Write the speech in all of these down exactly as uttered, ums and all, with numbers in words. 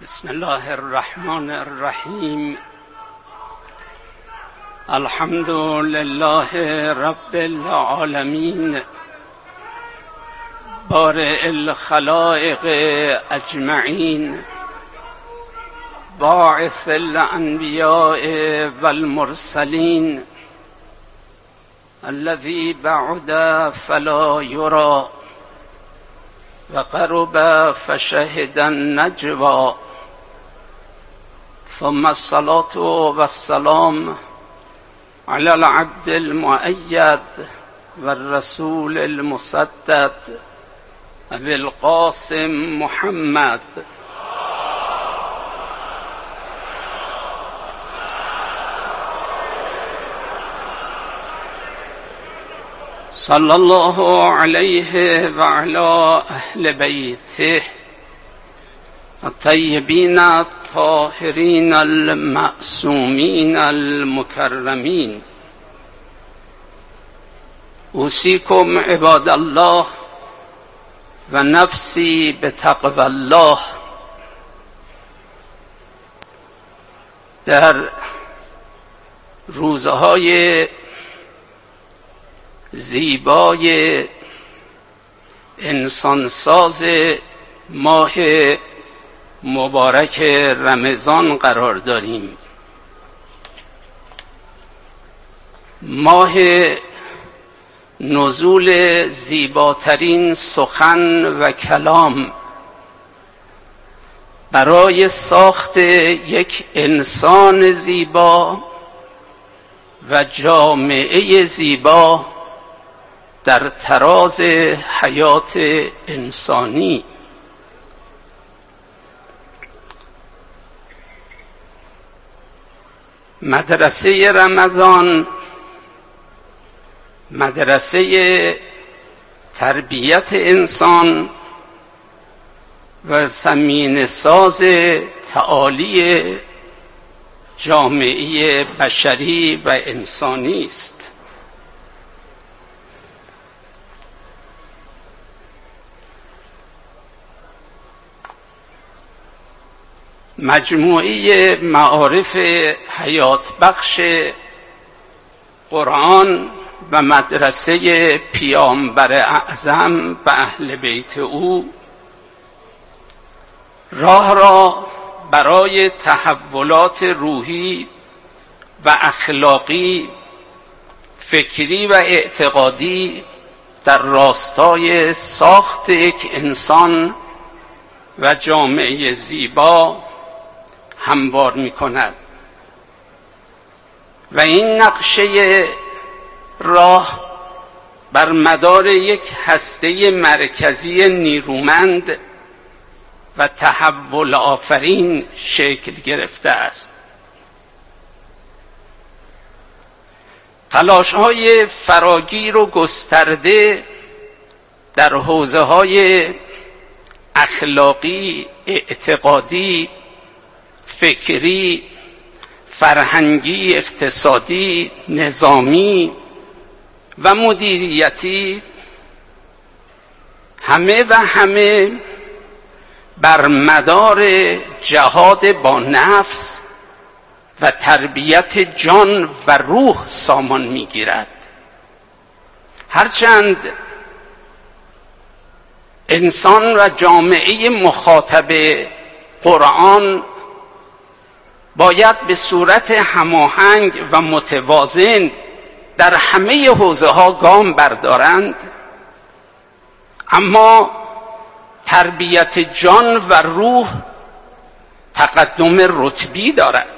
بسم الله الرحمن الرحیم. الحمد لله رب العالمین بارئ الخلائق اجمعین باعث الانبیاء والمرسلین الذی بعد فلا یری و قرب فشهد النجوى ثم الصلاة والسلام على العبد المؤيد والرسول المسدد أبي القاسم محمد صلى الله عليه وعلى أهل بيته الطيبين الطاهرين المعصومين المكرمين. أوصيكم عباد الله و نفسی بتقوى الله. در روزهای زیبای انسانساز ماه مبارک رمضان قرار داریم. ماه نزول زیباترین سخن و کلام برای ساخت یک انسان زیبا و جامعه زیبا در تراز حیات انسانی. مدرسه رمضان مدرسه تربیت انسان و زمین ساز تعالی جامعه بشری و انسانی است. مجموعه معارف حیات بخش قرآن و مدرسه پیامبر اعظم و اهل بیت او راه را برای تحولات روحی و اخلاقی، فکری و اعتقادی در راستای ساخت یک انسان و جامعه زیبا هموار می کند و این نقشه راه بر مدار یک هسته مرکزی نیرومند و تحول آفرین شکل گرفته است. تلاش‌های فراگیر و گسترده در حوزه‌های اخلاقی، اعتقادی، فکری، فرهنگی، اقتصادی، نظامی و مدیریتی همه و همه بر مدار جهاد با نفس و تربیت جان و روح سامان می‌گیرد. هرچند انسان و جامعه مخاطب قرآن باید به صورت هماهنگ و متوازن در همه حوزه‌ها گام بردارند، اما تربیت جان و روح تقدم رتبی دارد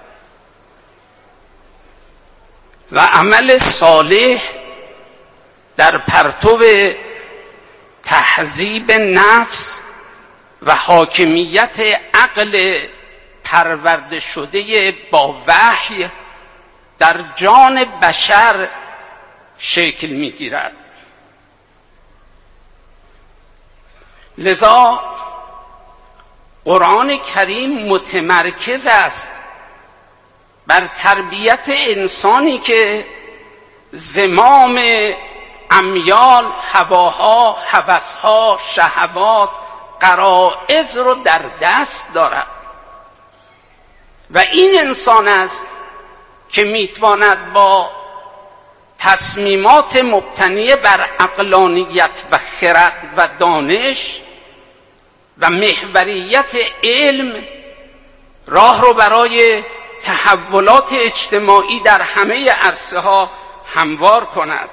و عمل صالح در پرتو تهذیب نفس و حاکمیت عقل پرورده شده با وحی در جان بشر شکل می‌گیرد. لذا قرآن کریم متمرکز است بر تربیت انسانی که زمام امیال، هواها، هوسها، شهوات، غرایز رو در دست دارد و این انسان است که میتواند با تصمیمات مبتنی بر عقلانیت و خرد و دانش و محوریت علم راه رو برای تحولات اجتماعی در همه عرصه ها هموار کند.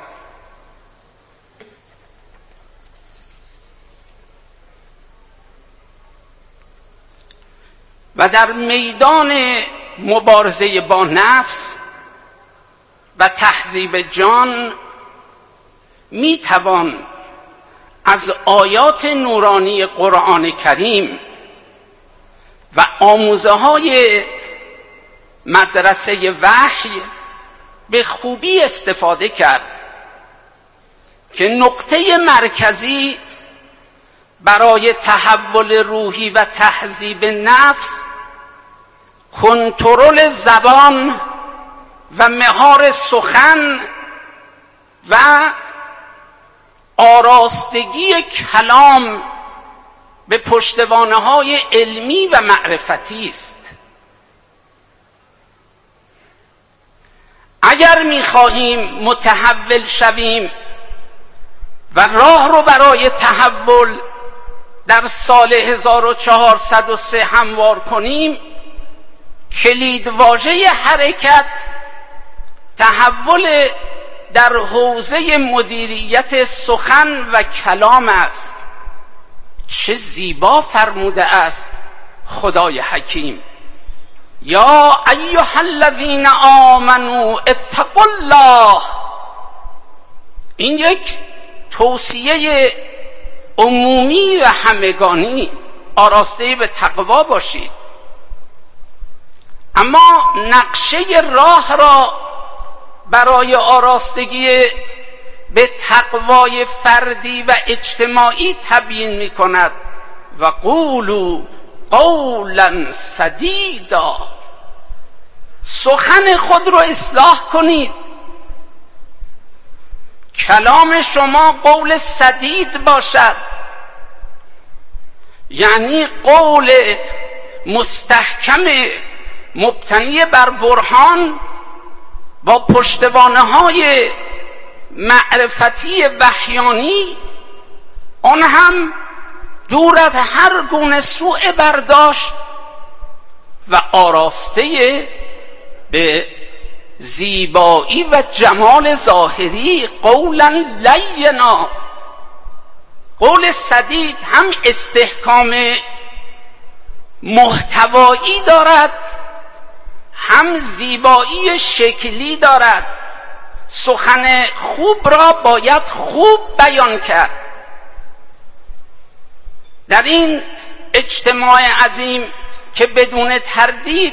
و در میدان مبارزه با نفس و تهذیب جان می توان از آیات نورانی قرآن کریم و آموزه های مدرسه وحی به خوبی استفاده کرد که نقطه مرکزی برای تحول روحی و تهذیب نفس کنترل زبان و مهار سخن و آراستگی کلام به پشتوانه‌های علمی و معرفتی است. اگر می‌خواهیم متحول شویم و راه رو برای تحول در سال هزار و چهارصد و سه هموار کنیم، کلیدواژه حرکت تحول در حوزه مدیریت سخن و کلام است. چه زیبا فرموده است خدای حکیم: یا ایها الذین آمنوا اتقوا الله. این یک توصیه عمومی و همگانی، آراسته به تقوا باشید. اما نقشه راه را برای آراستگی به تقوای فردی و اجتماعی تبیین می کند و قولوا قولا سدیدا. سخن خود را اصلاح کنید، کلام شما قول سدید باشد، یعنی قول مستحکم مبتنی بر برهان با پشتوانه‌های معرفتی وحیانی، آن هم دور از هر گونه سوء برداشت و آراسته به زیبایی و جمال ظاهری. قولا لینا، قول سدید هم استحکام محتوایی دارد، هم زیبایی شکلی دارد. سخن خوب را باید خوب بیان کرد. در این اجتماع عظیم که بدون تردید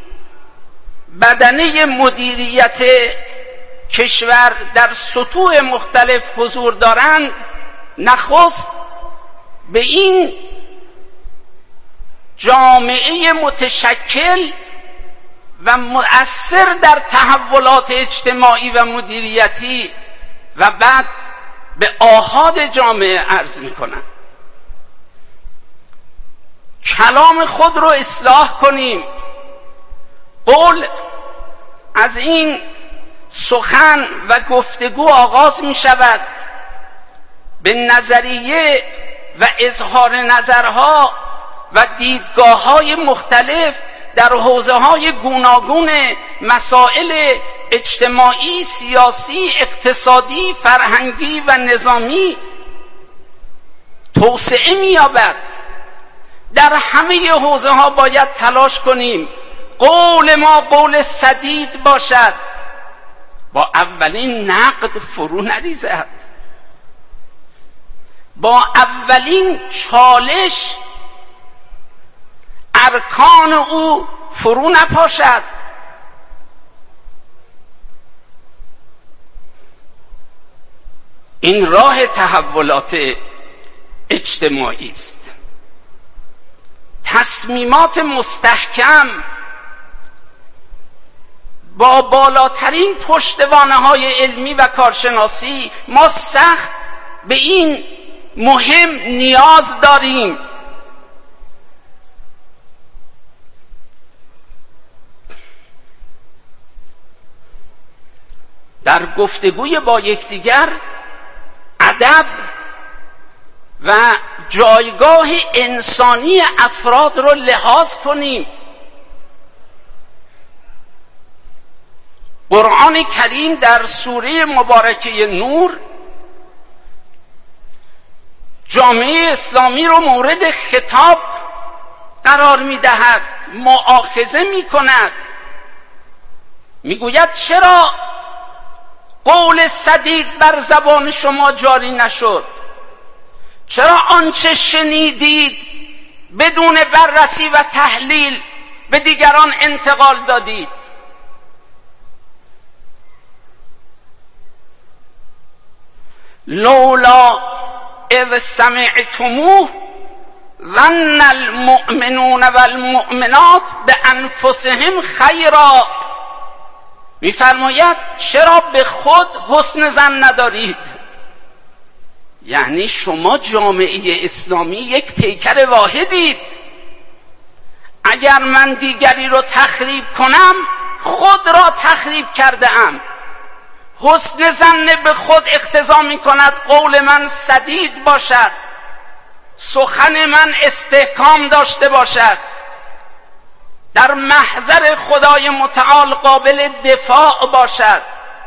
بدنه مدیریت کشور در سطوح مختلف حضور دارند، نخست به این جامعه متشکل و مؤثر در تحولات اجتماعی و مدیریتی و بعد به آحاد جامعه عرض می‌کنم. کلام خود رو اصلاح کنیم. قول از این سخن و گفتگو آغاز می شود، به نظریه و اظهار نظرها و دیدگاه‌های مختلف در حوزه‌های گوناگون مسائل اجتماعی، سیاسی، اقتصادی، فرهنگی و نظامی توسعه می‌یابد. در همه حوزه‌ها باید تلاش کنیم قول ما قول سدید باشد، با اولین نقد فرو نریزد، با اولین چالش ارکان او فرو نپاشد. این راه تحولات اجتماعی است. تصمیمات مستحکم با بالاترین پشتوانه‌های علمی و کارشناسی، ما سخت به این مهم نیاز داریم. در گفتگوی با یکدیگر ادب و جایگاه انسانی افراد رو لحاظ کنیم. قرآن کریم در سوره مبارکه نور جامعه اسلامی رو مورد خطاب قرار می‌دهد، مؤاخذه می‌کند، می‌گوید چرا قول سدید بر زبان شما جاری نشد؟ چرا آنچه شنیدید بدون بررسی و تحلیل به دیگران انتقال دادید؟ لولا اذ سمعتموه ظن المؤمنون والمؤمنات بانفسهم خیرا. میفرماید چرا به خود حسن ظن ندارید؟ یعنی شما جامعه اسلامی یک پیکر واحدید. اگر من دیگری رو تخریب کنم خود را تخریب کرده ام. حسن ظن به خود اقتضا می کند قول من سدید باشد، سخن من استحکام داشته باشد، در محضر خدای متعال قابل دفاع باشد.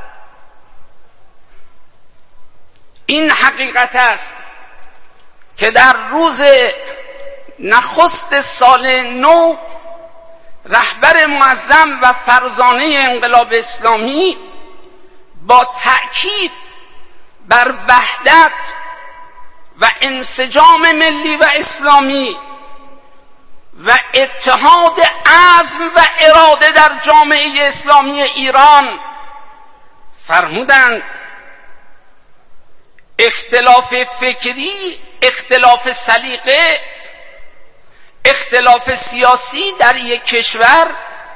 این حقیقت است که در روز نخست سال نو رهبر معظم و فرزانه انقلاب اسلامی با تأکید بر وحدت و انسجام ملی و اسلامی و اتحاد عزم و اراده در جامعه اسلامی ایران فرمودند اختلاف فکری، اختلاف سلیقه، اختلاف سیاسی در یک کشور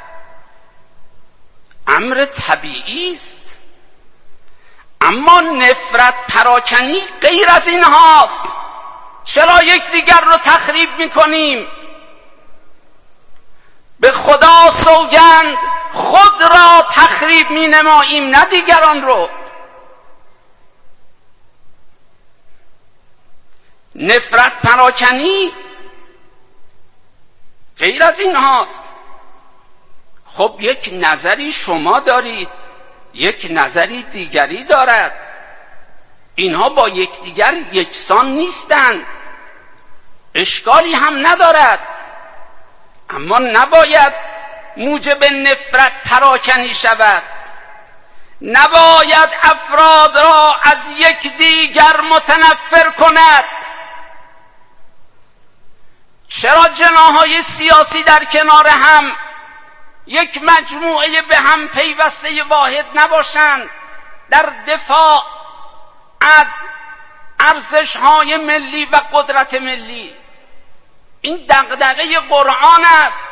امر طبیعی است، اما نفرت پراکنی غیر از این هاست. چرا یکدیگر رو تخریب میکنیم؟ به خدا سوگند خود را تخریب مینماییم نه دیگران رو. نفرت پراکنی غیر از این هاست. خب یک نظری شما دارید، یک نظری دیگری دارد، اینها با یکدیگر یکسان نیستند، اشکالی هم ندارد، اما نباید موجب نفرت پراکنی شود. نباید افراد را از یک دیگر متنفر کند. چرا جناح‌های سیاسی در کنار هم یک مجموعه به هم پیوسته واحد نباشند در دفاع از ارزش‌های ملی و قدرت ملی؟ این دغدغه قرآن است.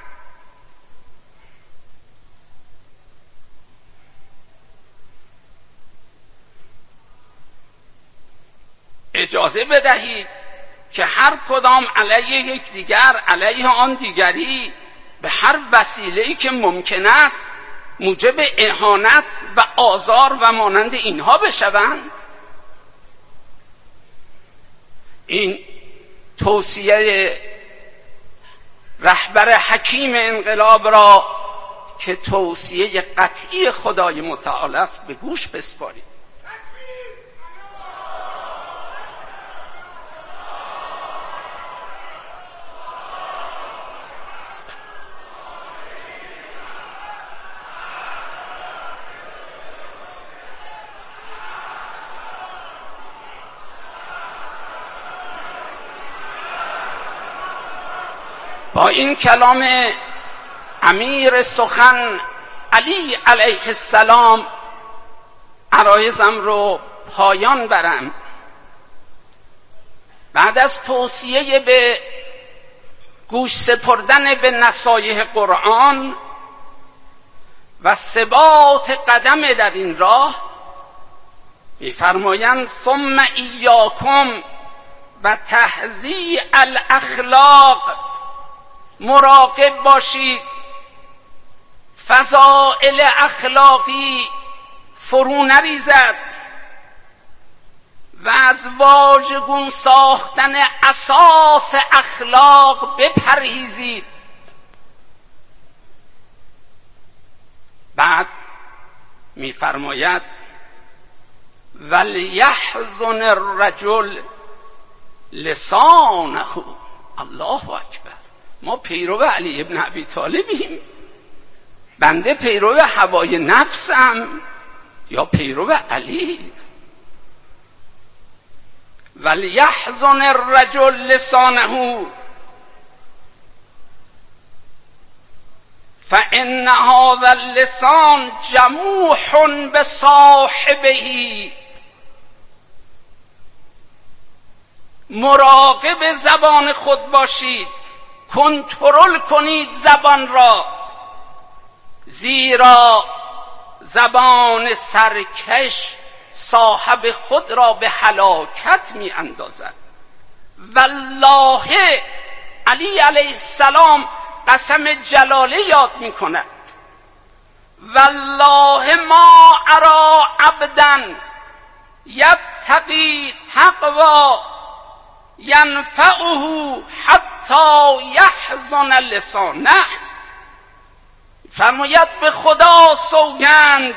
اجازه بدهید که هر کدام علیه یکدیگر، علیه آن دیگری، به هر وسیله‌ای که ممکن است موجب اهانت و آزار و مانند اینها بشوند. این توصیه رهبر حکیم انقلاب را که توصیه قطعی خدای متعال است به گوش بسپارید. با این کلام امیر سخن علی علیه السلام عرایضم رو پایان برم. بعد از توصیه به گوش سپردن به نصایح قرآن و ثبات قدم در این راه، می‌فرمایند ثم ایاکم و تهذیع الاخلاق، مراقب باشید فضائل اخلاقی، فرو نریزد و از واژگون ساختن اساس اخلاق بپرهیزید. بعد می‌فرماید ولیحزن الرجل لسانه. الله اکبر. ما پیرو علی ابن ابی طالبیم؟ بنده پیرو هوای نفسم یا پیرو علی؟ ولیحزن الرجل لسانه فإن هذا اللسان جموح بصاحبه. مراقب زبان خود باشید، کنترل کنید زبان را، زیرا زبان سرکش صاحب خود را به هلاکت می اندازد. والله علی علیه السلام قسم جلاله یاد می کند. والله ما ارا عبدا یبتغی تقوا ینفعه حتی یحزن لسانه. فرماید به خدا سوگند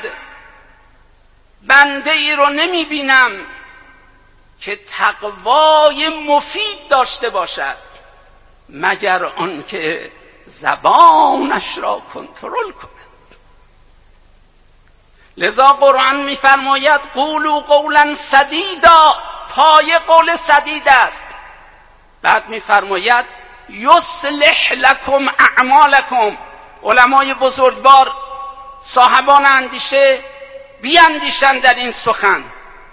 بنده ای رو نمی بینم که تقوای مفید داشته باشد مگر آنکه زبانش را کنترل کند. لذا قرآن می‌فرماید قولوا قولا سدیدا. پای قول سدید است. بعد می‌فرماید یصلح لکم اعمالکم. علمای بزرگوار صاحبان اندیشه بیاندیشند در این سخن.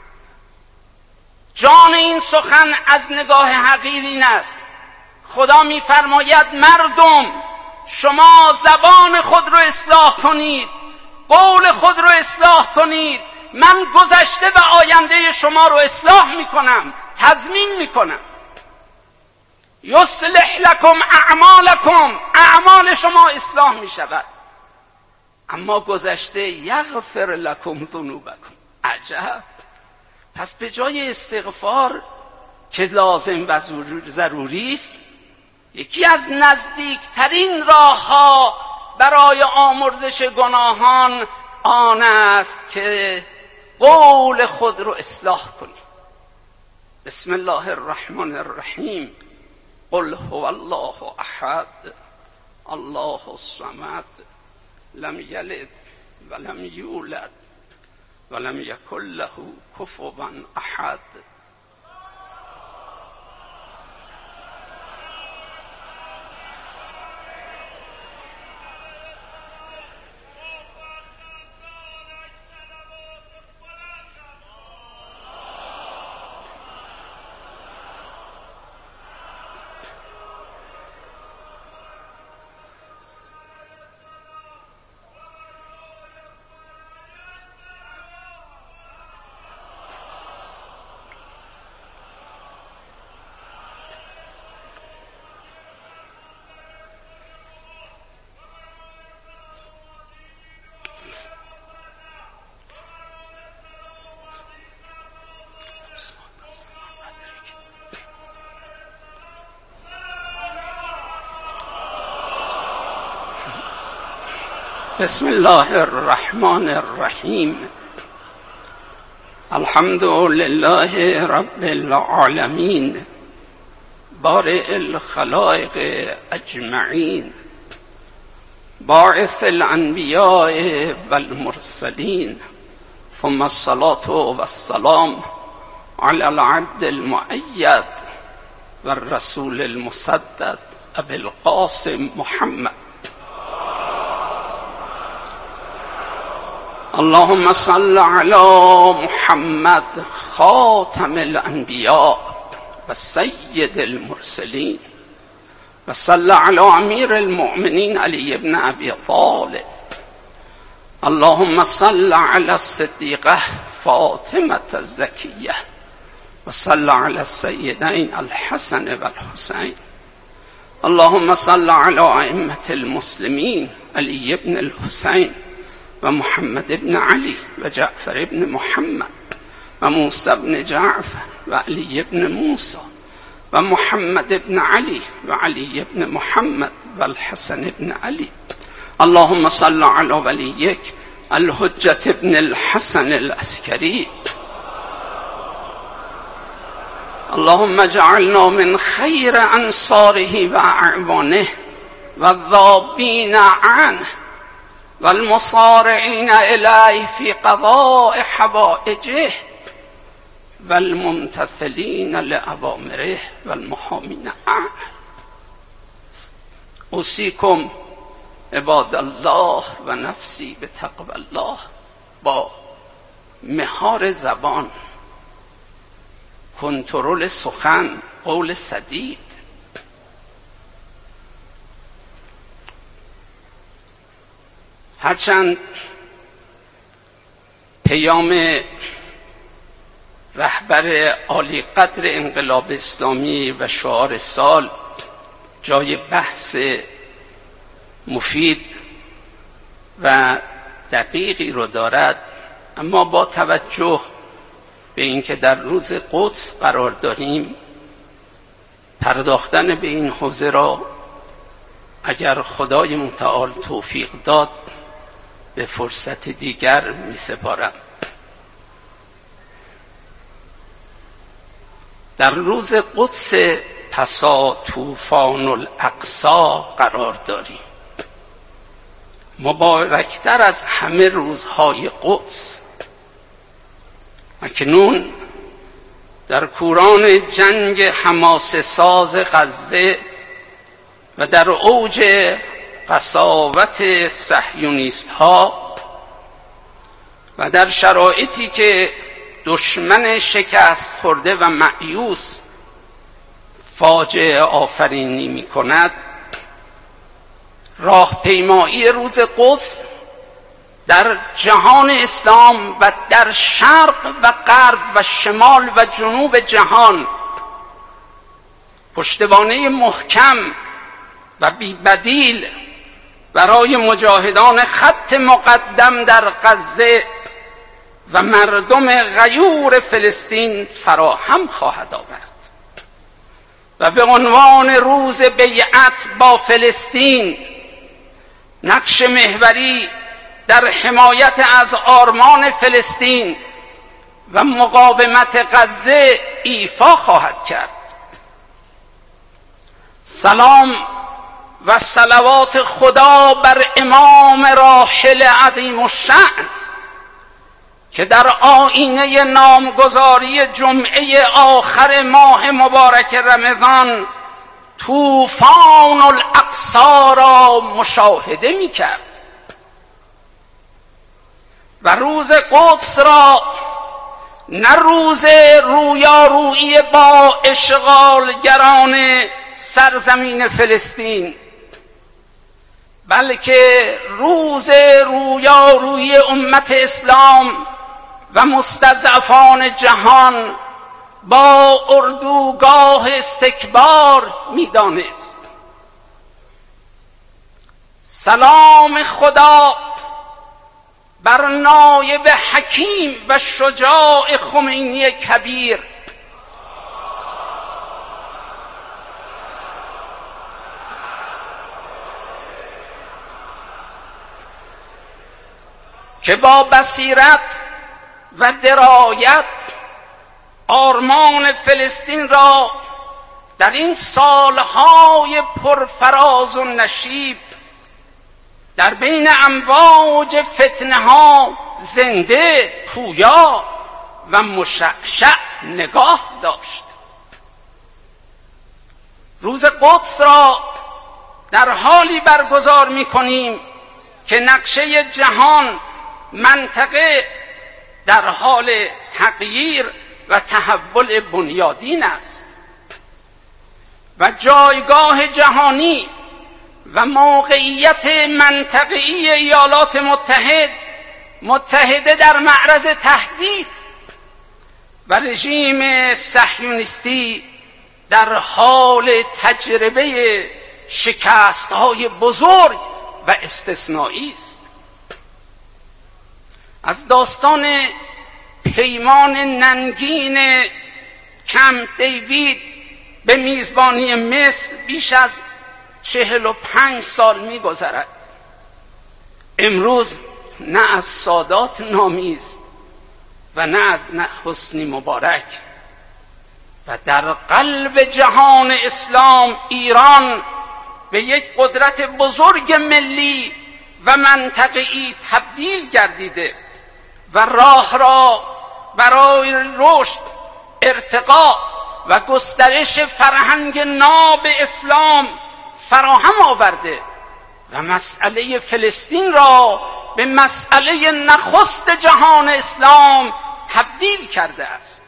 جان این سخن از نگاه حقیر این است. خدا می‌فرماید مردم شما زبان خود رو اصلاح کنید، قول خود رو اصلاح کنید، من گذشته و آینده شما رو اصلاح میکنم، تضمین میکنم. یصلح لکم اعمالکم. اعمال شما اصلاح میشود. اما گذشته یغفر لکم ذنوبکم. عجب. پس به جای استغفار که لازم و ضروری است، یکی از نزدیکترین راه‌ها برای آمرزش گناهان آن است که قول خود رو اصلاح کنی. بسم الله الرحمن الرحیم. قل هو الله احد الله الصمد لم یلد ولم یولد ولم یکن له کفوا احد. بسم الله الرحمن الرحیم. الحمد لله رب العالمین بارئ الخلائق اجمعین باعث الانبیاء والمرسلین ثم الصلاة والسلام على العبد المؤید والرسول المسدد ابي القاسم محمد. اللهم صل على محمد خاتم الانبیاء و سید المرسلین و صل على امیر المؤمنین علی ابن ابی طالب. اللهم صل على الصدیقه فاطمه الزکیه و صل على السیدین الحسن و الحسین. اللهم صل على ائمة المسلمین علی ابن الحسین و محمد ابن علی و جعفر ابن محمد و موسی ابن جعفر و علی ابن موسی و محمد ابن علی و علی ابن محمد و الحسن ابن علی. اللهم صل علی ولیک الحجة ابن الحسن العسکری. اللهم اجعلنا من خیر انصاره و اعوانه و الذابین عنه و المصارعین الیه فی قضاء حوائجه و الممتثلین لأوامره و المحامین عنه. اوصیکم عباد الله و نفسی به تقوی الله. با مهار زبان، کنترل سخن، قول سدید، هرچند پیام رهبر عالی قدر انقلاب اسلامی و شعار سال جای بحث مفید و دقیقی رو دارد، اما با توجه به اینکه در روز قدس قرار داریم، پرداختن به این حوزه را اگر خدای متعال توفیق داد به فرصت دیگر می سپارم. در روز قدس پسا طوفان الاقصی قرار داریم، مبارکتر از همه روزهای قدس. اکنون در کوران جنگ حماسه ساز غزه و در اوج قساوت صهیونیست ها و در شرایطی که دشمن شکست خورده و مأیوس فاجعه آفرینی می کند، راهپیمایی روز قدس در جهان اسلام و در شرق و غرب و شمال و جنوب جهان پشتوانه محکم و بی‌بدیل برای مجاهدان خط مقدم در غزه و مردم غیور فلسطین فراهم خواهد آورد و به عنوان روز بیعت با فلسطین نقش محوری در حمایت از آرمان فلسطین و مقاومت غزه ایفا خواهد کرد. سلام و صلوات خدا بر امام راحل عظیم الشأن که در آیینه نامگذاری جمعه آخر ماه مبارک رمضان طوفان الاقصی را مشاهده می کرد و روز قدس را نه روز رویارویی با اشغالگران سرزمین فلسطین، بلکه روز رویارویی امت اسلام و مستضعفان جهان با اردوگاه استکبار می‌دانست. سلام خدا بر نایب حکیم و شجاع خمینی کبیر که با بصیرت و درایت آرمان فلسطین را در این سالهای پرفراز و نشیب در بین امواج فتنه ها زنده، پویا و مشعشع نگاه داشت. روز قدس را در حالی برگزار می کنیم که نقشه جهان، منطقه در حال تغییر و تحول بنیادین است و جایگاه جهانی و موقعیت منطقه‌ای ایالات متحد متحده در معرض تهدید و رژیم صهیونیستی در حال تجربه شکست‌های بزرگ و استثنایی است. از داستان پیمان ننگین کمپ دیوید به میزبانی مصر بیش از چهل و پنج سال می‌گذرد. امروز نه از سادات نامی است و نه از حسنی مبارک و در قلب جهان اسلام ایران به یک قدرت بزرگ ملی و منطقه‌ای تبدیل گردیده و راه را برای رشد، ارتقا و گسترش فرهنگ ناب اسلام فراهم آورده و مسئله فلسطین را به مسئله نخست جهان اسلام تبدیل کرده است.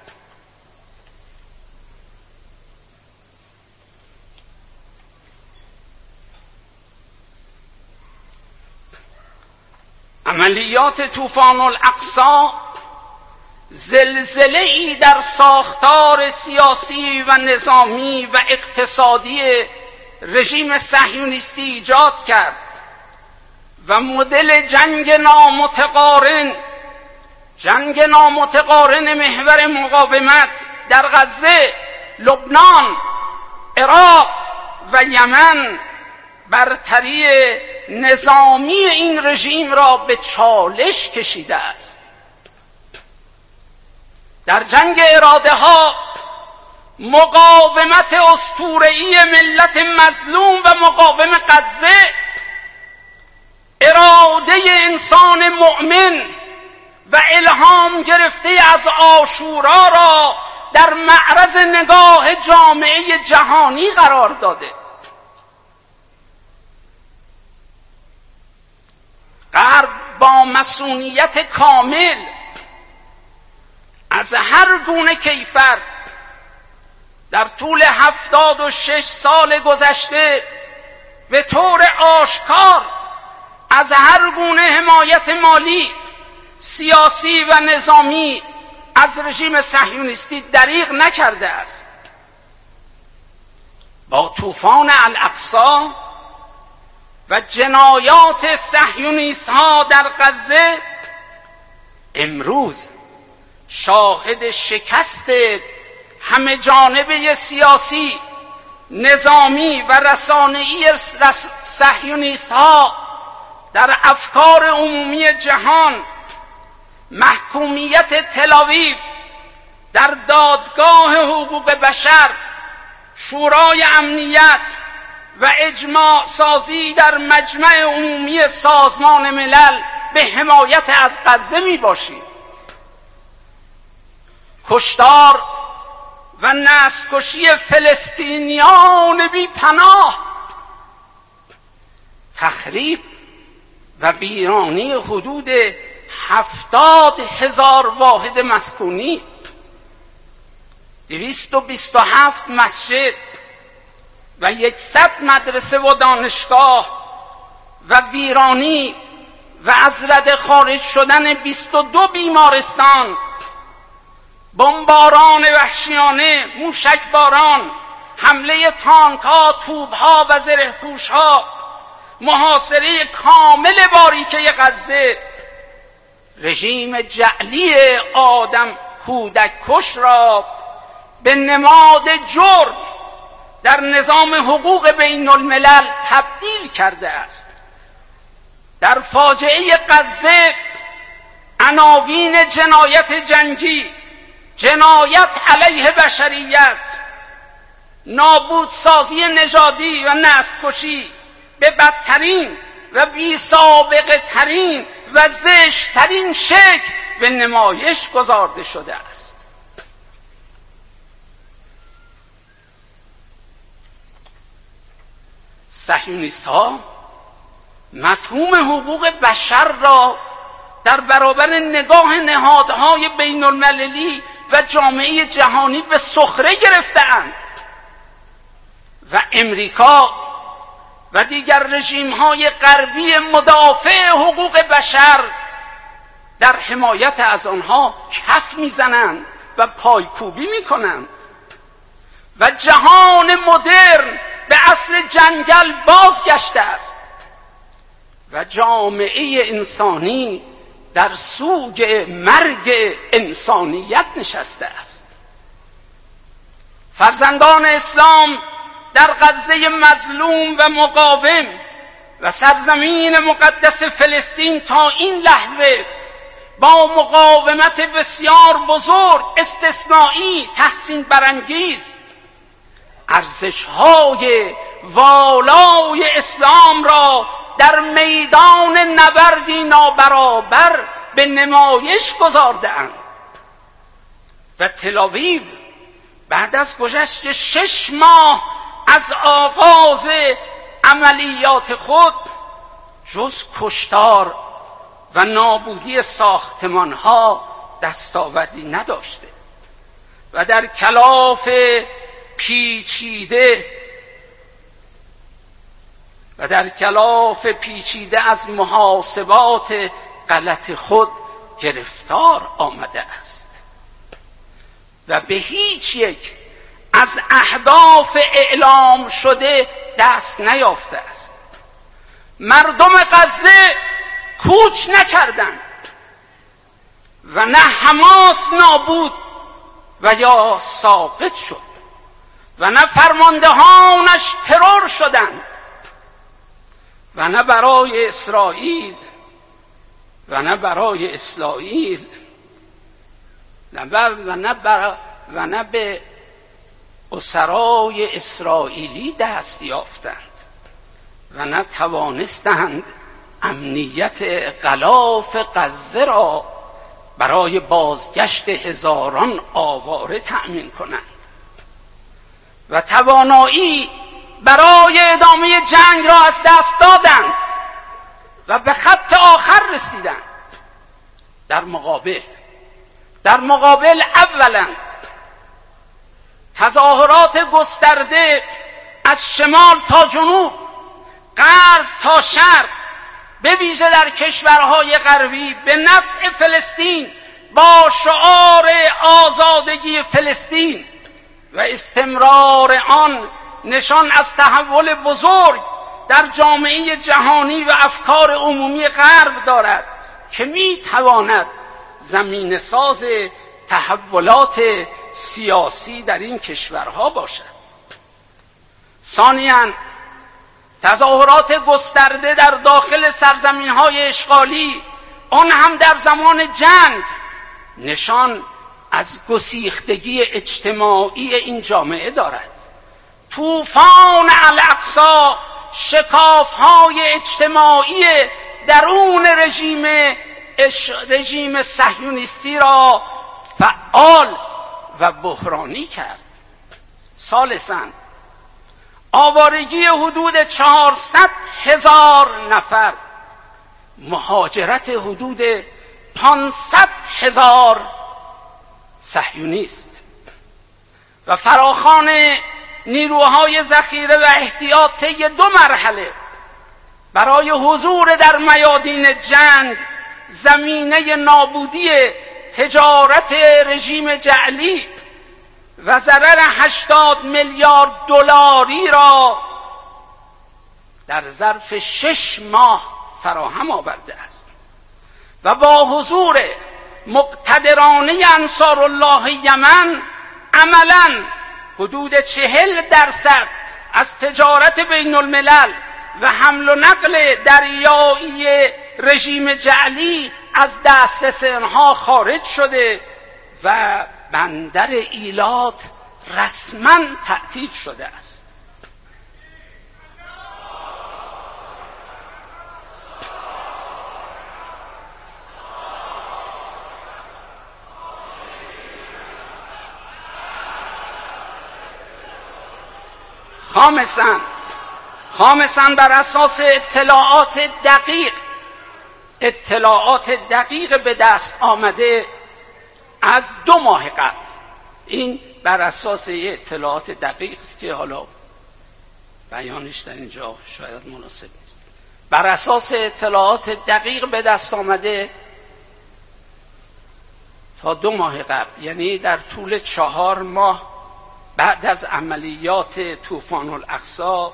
عملیات طوفان الاقصی زلزله‌ای در ساختار سیاسی و نظامی و اقتصادی رژیم صهیونیستی ایجاد کرد و مدل جنگ نامتقارن جنگ نامتقارن محور مقاومت در غزه، لبنان، عراق و یمن برتری نظامی این رژیم را به چالش کشیده است. در جنگ اراده ها مقاومت اسطوره‌ای ملت مظلوم و مقاوم غزه، اراده انسان مؤمن و الهام گرفته از عاشورا را در معرض نگاه جامعه جهانی قرار داده. غرب با مصونیت کامل از هر گونه کیفر در طول هفتاد و شش سال گذشته به طور آشکار از هر گونه حمایت مالی، سیاسی و نظامی از رژیم صهیونیستی دریغ نکرده است. با طوفان الاقصی و جنایات صهیونیست ها در غزه امروز شاهد شکست همه جانبه سیاسی، نظامی و رسانه‌ای صهیونیست ها در افکار عمومی جهان، محکومیت تل‌آویو در دادگاه حقوق بشر، شورای امنیت و اجماع سازی در مجمع عمومی سازمان ملل به حمایت از غزه می باشید. کشتار و نسل‌کشی فلسطینیان بی پناه، تخریب و ویرانی حدود هفتاد هزار واحد مسکونی، دویست و بیست و هفت مسجد و یکصد مدرسه و دانشگاه و ویرانی و از رده خارج شدن بیست و دو بیمارستان، بمباران وحشیانه، موشکباران، حمله تانک‌ها، توپ‌ها و زره‌پوش‌ها، محاصره کامل باریکه غزه، رژیم جعلی آدم کودک کش را به نماد جرم در نظام حقوق بین الملل تبدیل کرده است. در فاجعه غزه عناوین جنایت جنگی، جنایت علیه بشریت، نابودسازی نژادی و نسل‌کشی به بدترین و بی سابقه ترین و زشت ترین شکل به نمایش گذارده شده است. صهیونیست ها مفهوم حقوق بشر را در برابر نگاه نهادهای بین المللی و جامعه جهانی به سخره گرفته‌اند و امریکا و دیگر رژیم‌های غربی مدافع حقوق بشر در حمایت از آنها کف می‌زنند و پایکوبی می‌کنند و جهان مدرن به عصر جنگل بازگشته است و جامعه انسانی در سوگ مرگ انسانیت نشسته است. فرزندان اسلام در غزه مظلوم و مقاوم و سرزمین مقدس فلسطین تا این لحظه با مقاومت بسیار بزرگ، استثنایی، تحسین برانگیز، ارزش‌های والای اسلام را در میدان نبردی نابرابر به نمایش گذارده‌اند و تل‌آویو بعد از گذشت شش ماه از آغاز عملیات خود جز کشتار و نابودی ساختمان‌ها دستاوردی نداشته و در کلاف پیچیده و در کلاف پیچیده از محاسبات غلط خود گرفتار آمده است و به هیچ یک از اهداف اعلام شده دست نیافته است. مردم غزه کوچ نکردند و نه حماس نابود و یا ساقط شد و نه فرماندهانش ترور شدند و نه برای اسرائیل و نه برای اسرائیل و نه بر و نه به اسرای اسرائیلی دست یافتند و نه توانستند امنیت غلاف غزه را برای بازگشت هزاران آواره تأمین کنند و توانایی برای ادامه جنگ را از دست دادند و به خط آخر رسیدند. در مقابل در مقابل اولا تظاهرات گسترده از شمال تا جنوب، غرب تا شرق، به ویژه در کشورهای غربی به نفع فلسطین با شعار آزادگی فلسطین و استمرار آن نشان از تحول بزرگ در جامعه جهانی و افکار عمومی غرب دارد که میتواند زمین ساز تحولات سیاسی در این کشورها باشد. ثانیاً تظاهرات گسترده در داخل سرزمین‌های اشغالی، آن هم در زمان جنگ، نشان از گسیختگی اجتماعی این جامعه دارد. طوفان الاقصی شکاف‌های اجتماعی درون رژیم رژیم صهیونیستی را فعال و بحرانی کرد. ثالثاً آوارگی حدود چهارصد هزار نفر، مهاجرت حدود پانصد هزار صهیونیست و فراخوان نیروهای ذخیره و احتیاط طی دو مرحله برای حضور در میادین جنگ، زمینه نابودی تجارت رژیم جعلی و ضرر هشتاد میلیارد دلاری را در ظرف شش ماه فراهم آورده است و با حضور مقتدرانه انصار الله یمن عملاً حدود چهل درصد از تجارت بین الملل و حمل و نقل دریایی رژیم جعلی از دسترس آنها خارج شده و بندر ایلات رسما تعطیل شده است. خامساً خامساً بر اساس اطلاعات دقیق اطلاعات دقیق به دست آمده از دو ماه قبل، این بر اساس اطلاعات دقیق است که حالا بیانش در اینجا شاید مناسب نیست، بر اساس اطلاعات دقیق به دست آمده تا دو ماه قبل، یعنی در طول چهار ماه بعد از عملیات طوفان الاقصی،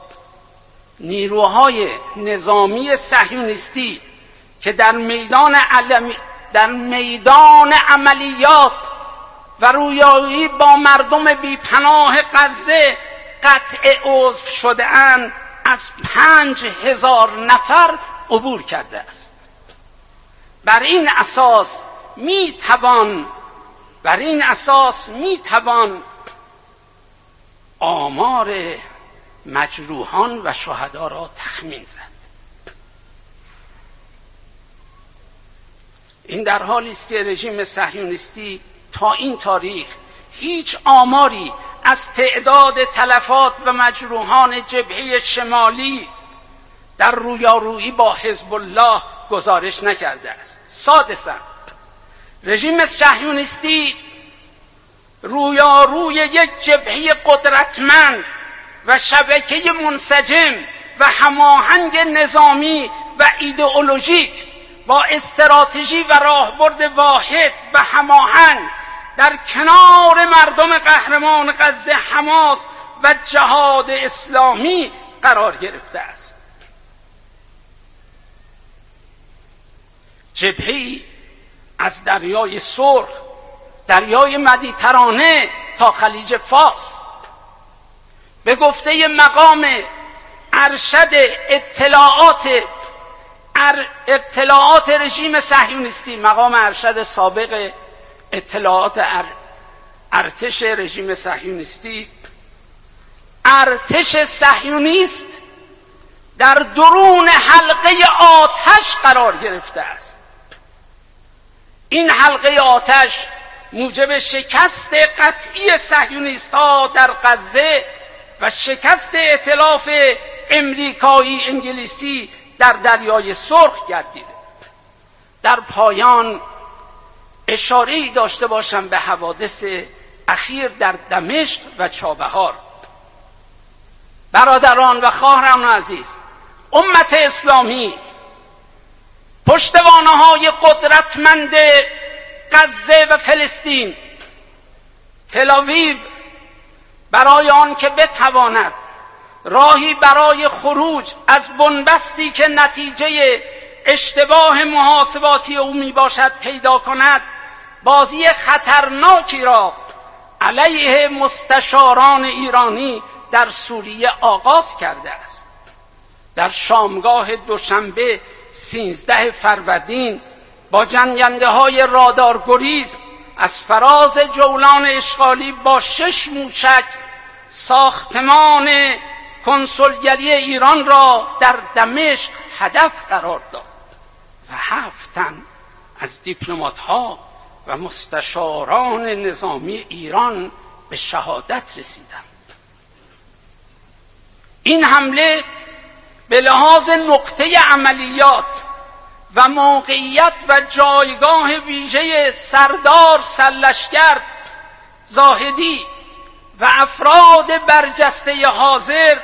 نیروهای نظامی صهیونیستی که در میدان در میدان عملیات و رویایی با مردم بیپناه غزه قطع عضو شده اند از پنج هزار نفر عبور کرده است. بر این اساس می توان بر این اساس می توان آمار مجروحان و شهدا را تخمین زد. این در حالی است که رژیم صهیونیستی تا این تاریخ هیچ آماری از تعداد تلفات و مجروحان جبهه شمالی در رویارویی با حزب الله گزارش نکرده است. سادساً رژیم صهیونیستی رویاروی یک جبهه قدرتمند و شبکه منسجم و هماهنگ نظامی و ایدئولوژیک با استراتژی و راهبرد واحد و هماهنگ در کنار مردم قهرمان غزه، حماس و جهاد اسلامی قرار گرفته است. جبهه‌ای از دریای سرخ، دریای مدیترانه تا خلیج فارس به گفته مقام ارشد اطلاعات اطلاعات رژیم صهیونیستی، مقام ارشد سابق اطلاعات ارتش رژیم صهیونیستی، ارتش صهیونیست در درون حلقه آتش قرار گرفته است. این حلقه آتش موجب شکست قطعی صهیونیست‌ها در غزه و شکست ائتلاف امریکایی انگلیسی در دریای سرخ گردیده. در پایان اشاره‌ای داشته باشم به حوادث اخیر در دمشق و چابهار. برادران و خواهران عزیز، امت اسلامی پشتوانه‌های قدرتمند غزه و فلسطین، تل‌آویو، برای آن که بتواند راهی برای خروج از بنبستی که نتیجه اشتباه محاسباتی او می باشد پیدا کند، بازی خطرناکی را علیه مستشاران ایرانی در سوریه آغاز کرده است. در شامگاه دوشنبه سیزده فروردین با جنگنده های رادارگریز از فراز جولان اشغالی با شش موشک ساختمان کنسولگری ایران را در دمشق هدف قرار داد و هفت تن از دیپلمات‌ها و مستشاران نظامی ایران به شهادت رسیدند. این حمله به لحاظ نقطه عملیات و موقعیت و جایگاه ویژه سردار سرلشکر زاهدی و افراد برجسته حاضر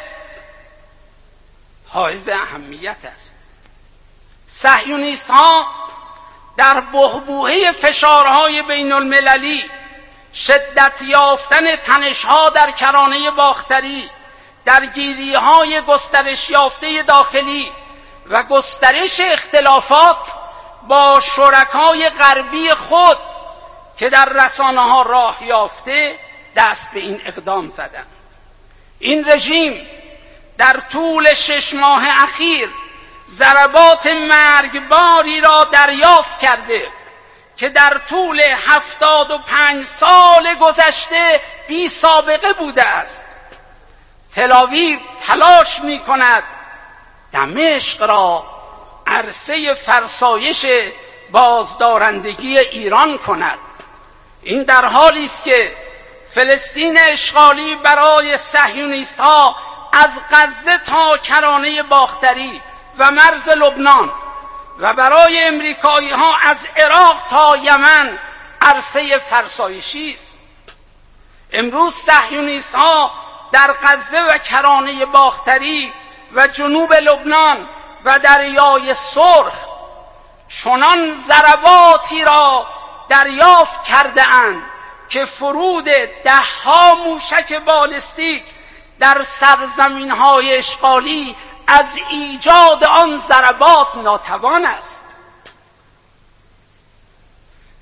حائز اهمیت است. صهیونیست‌ها در بحبوحه فشارهای بین المللی، شدت یافتن تنش‌ها در کرانه باختری، درگیری‌های گسترش یافته داخلی و گسترش اختلافات با شرکای غربی خود که در رسانه‌ها راه یافته دست به این اقدام زدند. این رژیم در طول شش ماه اخیر ضربات مرگباری را دریافت کرده که در طول هفتاد و پنج سال گذشته بی سابقه بوده است. تل‌آویو تلاش می کند دمشق را عرصه فرسایش بازدارندگی ایران کند. این در حالی است که فلسطین اشغالی برای صهیونیست‌ها از غزه تا کرانه باختری و مرز لبنان و برای امریکایی‌ها از عراق تا یمن عرصه فرسایشی است. امروز صهیونیست‌ها در غزه و کرانه باختری و جنوب لبنان و دریای سرخ چنان ضرباتی را دریافت کرده اند که فرود ده ها موشک بالستیک در سرزمین‌های اشغالی از ایجاد آن ضربات ناتوان است.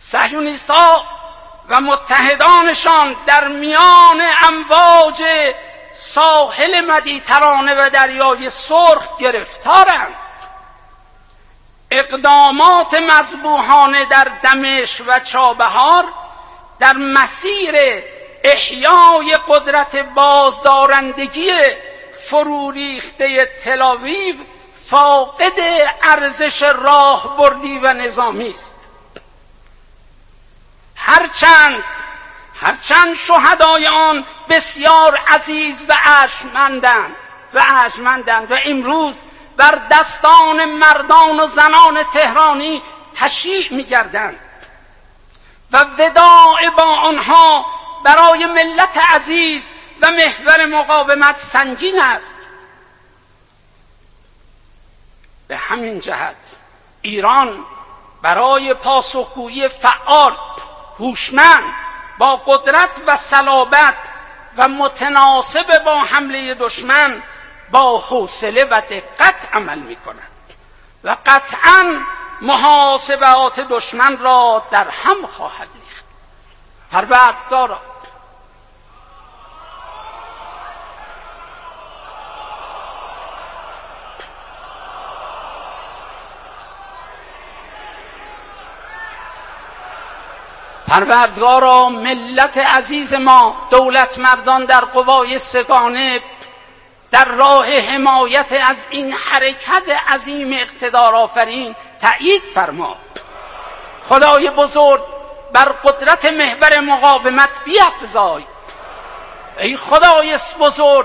صهیونیست‌ها و متحدانشان در میان امواج ساحل مدیترانه و دریای سرخ گرفتارند. اقدامات مذبوحانه در دمشق و چابهار در مسیر احیای قدرت بازدارندگی فروریخته تل‌آویو فاقد ارزش راهبردی و نظامی است. هرچند هرچند شهدای آن بسیار عزیز و ارجمندند و ارجمندند و امروز بر دستان مردان و زنان تهرانی تشییع می‌گردند و وداع با آنها برای ملت عزیز و محور مقاومت سنگین است. به همین جهت ایران برای پاسخگویی فعال، هوشمند، با قدرت و صلابت و متناسب با حمله دشمن با حوصله و دقت عمل می‌کند و قطعاً محاسبات دشمن را در هم خواهد ریخت. پروردگارا پروردگارا ملت عزیز ما، دولت مردان در قوای سگانه در راه حمایت از این حرکت عظیم اقتدار آفرین تأیید فرما. خدای بزرگ بر قدرت محور مقاومت بیفزای. ای خدای بزرگ،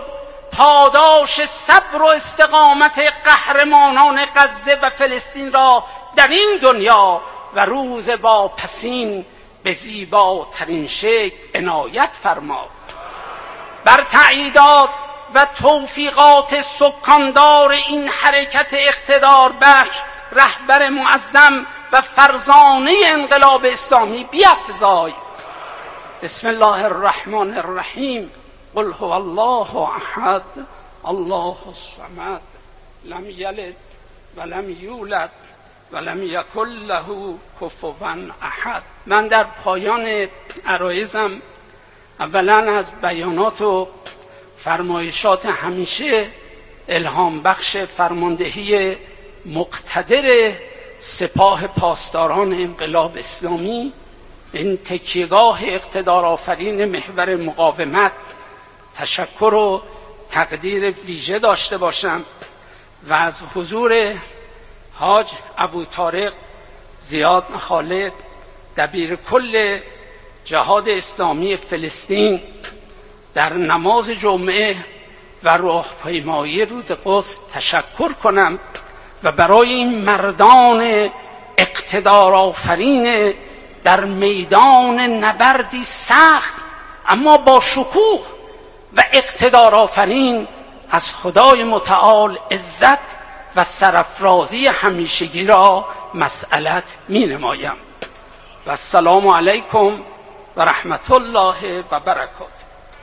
پاداش صبر و استقامت قهرمانان غزه و فلسطین را در این دنیا و روز واپسین به زیباترین شکل عنایت فرما. بر تأییدات و توفیقات سکاندار این حرکت اقتدار بخش رهبر معظم و فرزانه انقلاب اسلامی بیفزای. بسم الله الرحمن الرحیم. قل هو الله احد الله الصمد لم یلد ولم یولد ولم یکن له کفوا احد. من در پایان عرایزم اولا از بیانات و فرمایشات همیشه الهام بخش فرماندهی مقتدر سپاه پاسداران انقلاب اسلامی، این تکیهگاه اقتدار آفرین محور مقاومت، تشکر و تقدیر ویژه داشته باشم و از حضور حاج ابوطارق زیاد خالد، دبیر کل جهاد اسلامی فلسطین، در نماز جمعه و راهپیمایی رود قدس تشکر کنم و برای این مردان اقتدار آفرین در میدان نبردی سخت اما با شکوه و اقتدار آفرین از خدای متعال عزت و سرافرازی همیشگی را مسئلت می نمایم. و السلام علیکم و رحمت الله و برکاته.